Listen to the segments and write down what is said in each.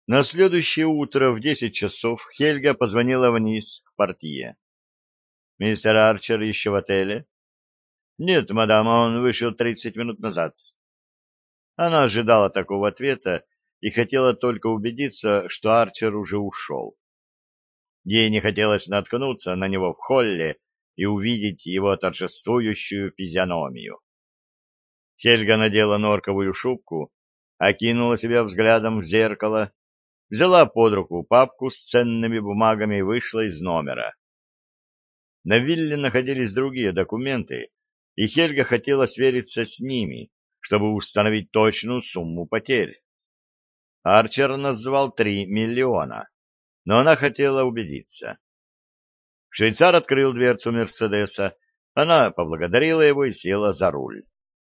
На следующее утро в 10 часов Хельга позвонила вниз к портье. «Мистер Арчер еще в отеле?» «Нет, мадам, он вышел 30 минут назад». Она ожидала такого ответа и хотела только убедиться, что Арчер уже ушел. Ей не хотелось наткнуться на него в холле и увидеть его торжествующую физиономию. Хельга надела норковую шубку, окинула себя взглядом в зеркало, взяла под руку папку с ценными бумагами и вышла из номера. На вилле находились другие документы, и Хельга хотела свериться с ними, чтобы установить точную сумму потерь. Арчер назвал 3 миллиона, но она хотела убедиться. Швейцар открыл дверцу Мерседеса, она поблагодарила его и села за руль.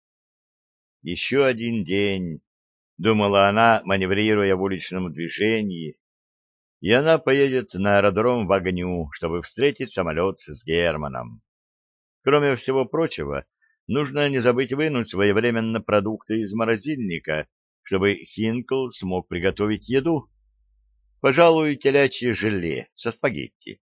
«Еще один день», — думала она, маневрируя в уличном движении, и она поедет на аэродром в Огню, чтобы встретить самолет с Германом. Кроме всего прочего, нужно не забыть вынуть своевременно продукты из морозильника, чтобы Хинкл смог приготовить еду. Пожалуй, телячье желе со спагетти.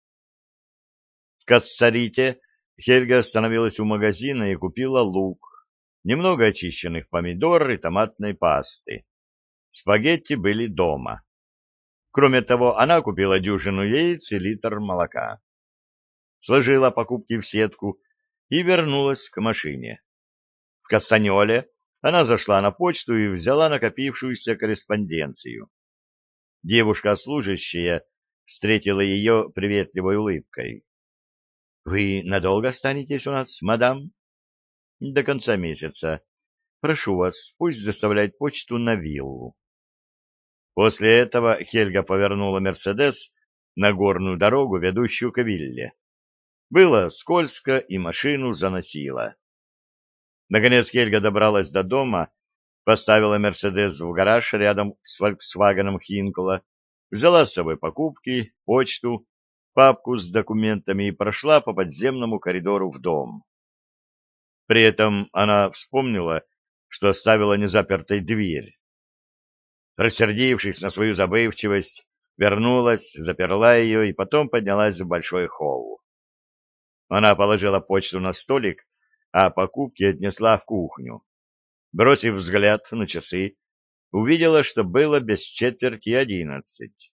В Кассарите Хельга остановилась у магазина и купила лук, немного очищенных помидор и томатной пасты. Спагетти были дома. Кроме того, она купила дюжину яиц и литр молока. Сложила покупки в сетку и вернулась к машине. В Кастаньоле она зашла на почту и взяла накопившуюся корреспонденцию. Девушка-служащая встретила ее приветливой улыбкой. — Вы надолго останетесь у нас, мадам? — До конца месяца. Прошу вас, пусть доставляет почту на виллу. После этого Хельга повернула «Мерседес» на горную дорогу, ведущую к вилле. Было скользко, и машину заносило. Наконец Хельга добралась до дома, поставила «Мерседес» в гараж рядом с «Фольксвагеном» Хинкола, взяла с собой покупки, почту, папку с документами и прошла по подземному коридору в дом. При этом она вспомнила, что оставила незапертой дверь. Рассердившись на свою забывчивость, вернулась, заперла ее и потом поднялась в большой холл. Она положила почту на столик, а покупки отнесла в кухню. Бросив взгляд на часы, увидела, что было без четверти 11.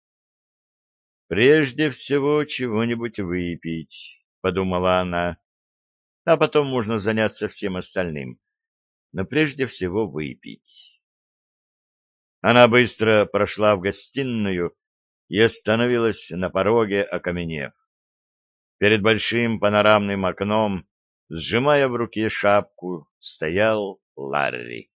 «Прежде всего чего-нибудь выпить», — подумала она, — «а потом можно заняться всем остальным, но прежде всего выпить». Она быстро прошла в гостиную и остановилась на пороге, окаменев. Перед большим панорамным окном, сжимая в руке шапку, стоял Ларри.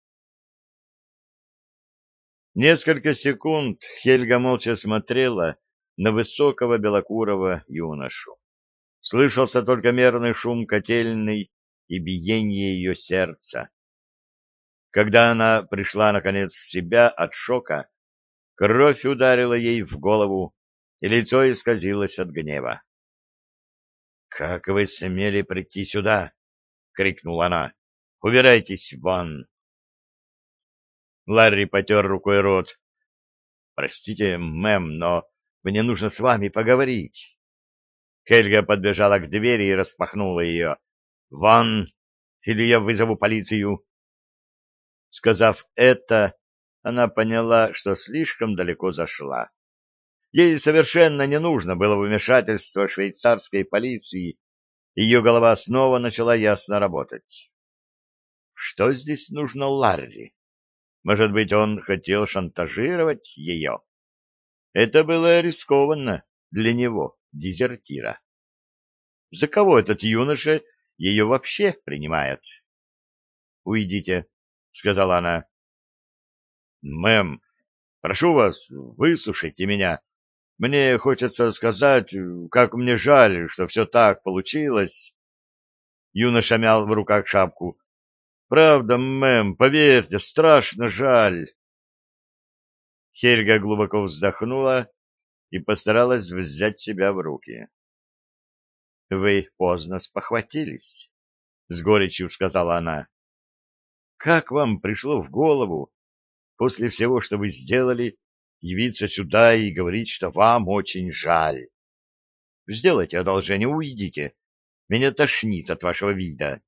Несколько секунд Хельга молча смотрела на высокого белокурого юношу. Слышался только мерный шум котельной и биение ее сердца. Когда она пришла, наконец, в себя от шока, кровь ударила ей в голову, и лицо исказилось от гнева. — Как вы смели прийти сюда? — крикнула она. — Убирайтесь вон! Ларри потер рукой рот. — Простите, мэм, но мне нужно с вами поговорить. Хельга подбежала к двери и распахнула ее. — Вон, или я вызову полицию! Сказав это, она поняла, что слишком далеко зашла. Ей совершенно не нужно было вмешательство швейцарской полиции. Ее голова снова начала ясно работать. Что здесь нужно Ларри? Может быть, он хотел шантажировать ее? Это было рискованно для него, дезертира. За кого этот юноша ее вообще принимает? — Уйдите, — сказала она. — Мэм, прошу вас, выслушайте меня. Мне хочется сказать, как мне жаль, что все так получилось. Юноша мял в руках шапку. Правда, мэм, поверьте, страшно жаль. Хельга глубоко вздохнула и постаралась взять себя в руки. — Вы поздно спохватились, — с горечью сказала она. — Как вам пришло в голову, после всего, что вы сделали, явиться сюда и говорить, что вам очень жаль. Сделайте одолжение, уйдите. Меня тошнит от вашего вида.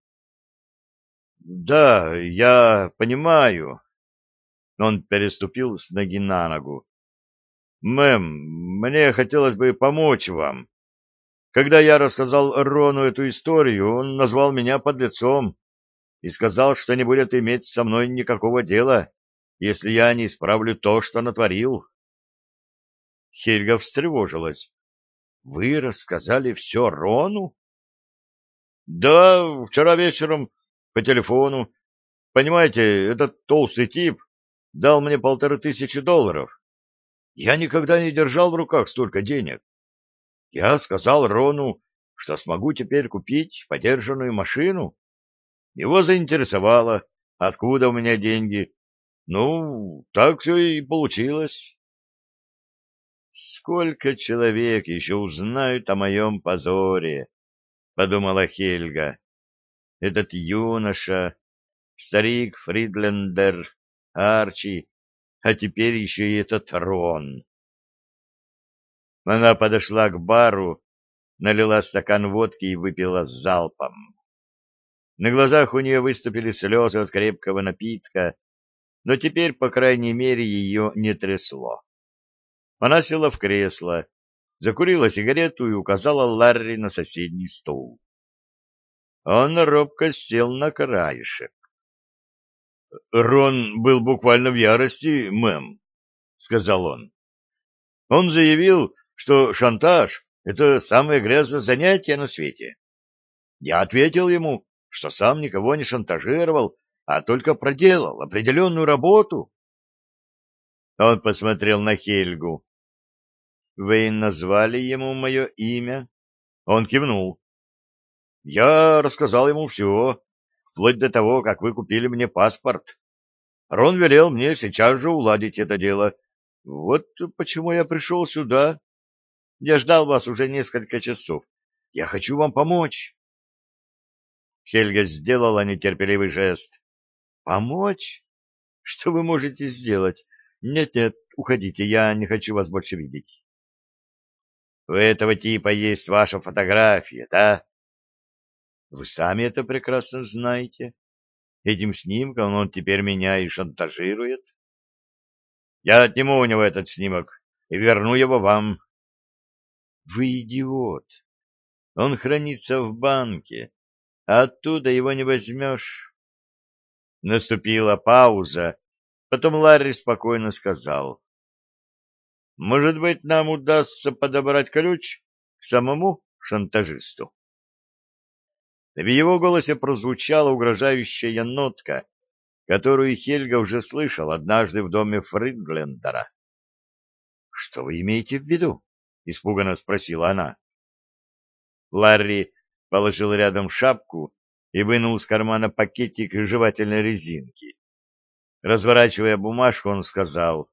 Да, я понимаю. Он переступил с ноги на ногу. Мэм, мне хотелось бы помочь вам. Когда я рассказал Рону эту историю, он назвал меня подлецом и сказал, что не будет иметь со мной никакого дела, если я не исправлю то, что натворил. Хельга встревожилась. — Вы рассказали все Рону? — Да, вчера вечером по телефону. Понимаете, этот толстый тип дал мне $1500. Я никогда не держал в руках столько денег. Я сказал Рону, что смогу теперь купить подержанную машину. Его заинтересовало, откуда у меня деньги. Ну, так все и получилось. Сколько человек еще узнают о моем позоре, — подумала Хельга. Этот юноша, старик Фридлендер, Арчи, а теперь еще и этот Рон. Она подошла к бару, налила стакан водки и выпила залпом. На глазах у нее выступили слезы от крепкого напитка, но теперь, по крайней мере, ее не трясло. Она села в кресло, закурила сигарету и указала Ларри на соседний стул. Он робко сел на краешек. — Рон был буквально в ярости, мэм, — сказал он. Он заявил, что шантаж — это самое грязное занятие на свете. Я ответил ему, что сам никого не шантажировал, а только проделал определенную работу. Он посмотрел на Хельгу. — Вы назвали ему мое имя? Он кивнул. — Я рассказал ему все, вплоть до того, как вы купили мне паспорт. Рон велел мне сейчас же уладить это дело. Вот почему я пришел сюда. Я ждал вас уже несколько часов. Я хочу вам помочь. Хельга сделала нетерпеливый жест. Помочь? Что вы можете сделать? Нет-нет, уходите, я не хочу вас больше видеть. У этого типа есть ваша фотография, да? Вы сами это прекрасно знаете. Этим снимком он теперь меня и шантажирует. Я отниму у него этот снимок и верну его вам. Вы идиот. Он хранится в банке, а оттуда его не возьмешь. Наступила пауза, потом Ларри спокойно сказал. Может быть, нам удастся подобрать ключ к самому шантажисту? В его голосе прозвучала угрожающая нотка, которую Хельга уже слышал однажды в доме Фридлендера. — Что вы имеете в виду? — испуганно спросила она. Ларри положил рядом шапку и вынул из кармана пакетик жевательной резинки. Разворачивая бумажку, он сказал,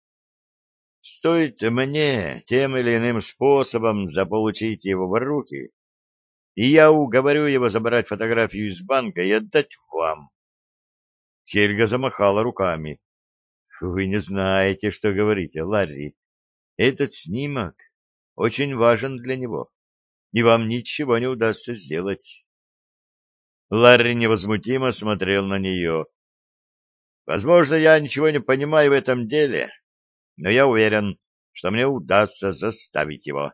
«Стоит мне тем или иным способом заполучить его в руки, и я уговорю его забрать фотографию из банка и отдать вам». Хельга замахала руками. «Вы не знаете, что говорите, Ларри. Этот снимок очень важен для него, и вам ничего не удастся сделать». Ларри невозмутимо смотрел на нее. «Возможно, я ничего не понимаю в этом деле, но я уверен, что мне удастся заставить его».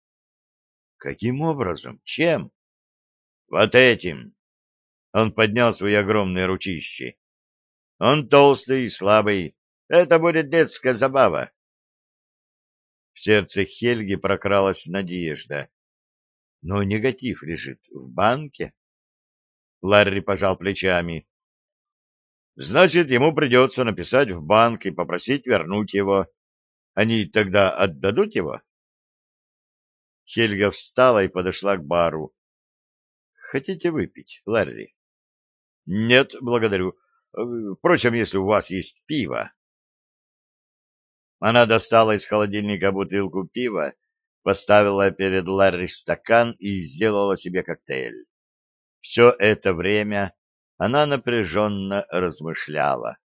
«Каким образом? Чем?» «Вот этим». Он поднял свои огромные ручищи. «Он толстый и слабый. Это будет детская забава». В сердце Хельги прокралась надежда. «Но негатив лежит в банке». Ларри пожал плечами. «Значит, ему придется написать в банк и попросить вернуть его. Они тогда отдадут его?» Хельга встала и подошла к бару. «Хотите выпить, Ларри?» «Нет, благодарю. Впрочем, если у вас есть пиво». Она достала из холодильника бутылку пива, поставила перед Ларри стакан и сделала себе коктейль. Все это время она напряженно размышляла.